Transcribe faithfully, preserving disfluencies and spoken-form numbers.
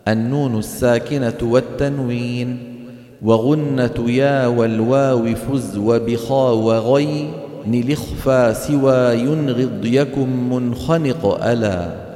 النون الساكنة والتنوين. وغنة يا والواو فز وبخا وغي، لخفى سوى ينغض يكن منخنق ألا.